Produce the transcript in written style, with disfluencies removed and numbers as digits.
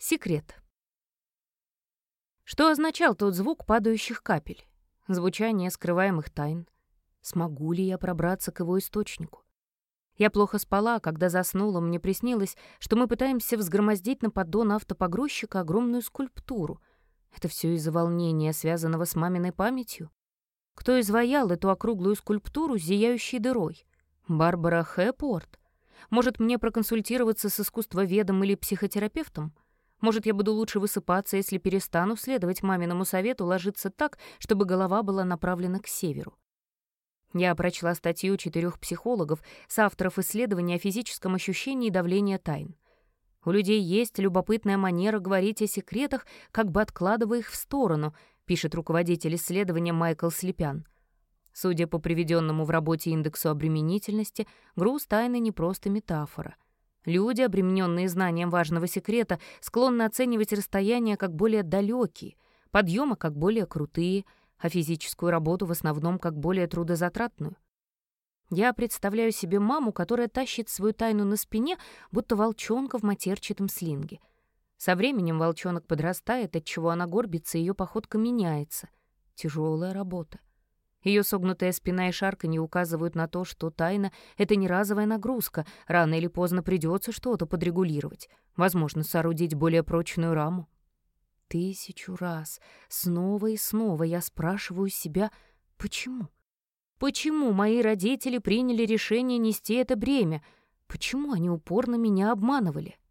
Секрет. Что означал тот звук падающих капель? Звучание скрываемых тайн. Смогу ли я пробраться к его источнику? Я плохо спала, а когда заснула, мне приснилось, что мы пытаемся взгромоздить на поддон автопогрузчика огромную скульптуру. Это все из-за волнения, связанного с маминой памятью? Кто изваял эту округлую скульптуру с зияющей дырой? Барбара Хэпворт? Может, мне проконсультироваться с искусствоведом или психотерапевтом? Может, я буду лучше высыпаться, если перестану следовать маминому совету ложиться так, чтобы голова была направлена к северу. Я прочла статью 4 психологов, соавторов исследований о физическом ощущении давления тайн. У людей есть любопытная манера говорить о секретах, как бы откладывая их в сторону, пишет руководитель исследования Майкл Слепян. Судя по приведенному в работе индексу обременительности, груз тайны не просто метафора. Люди, обремененные знанием важного секрета, склонны оценивать расстояния как более далекие, подъемы как более крутые, а физическую работу в основном как более трудозатратную. Я представляю себе маму, которая тащит свою тайну на спине, будто волчонка в матерчатом слинге. Со временем волчонок подрастает, отчего она горбится, и ее походка меняется. Тяжелая работа. Ее согнутая спина и шарканье указывают на то, что тайна — это не разовая нагрузка, рано или поздно придется что-то подрегулировать, возможно, соорудить более прочную раму. 1000 раз, снова и снова я спрашиваю себя, почему? Почему мои родители приняли решение нести это бремя? Почему они упорно меня обманывали?